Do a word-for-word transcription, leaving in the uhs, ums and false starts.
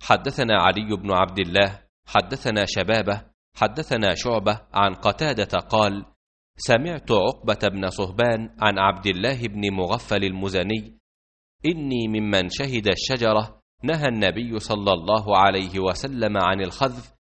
حدثنا علي بن عبد الله حدثنا شبابة حدثنا شعبة عن قتادة قال: سمعت عقبة بن صهبان عن عبد الله بن مغفل المزني: إني ممن شهد الشجرة نهى النبي صلى الله عليه وسلم عن الخذف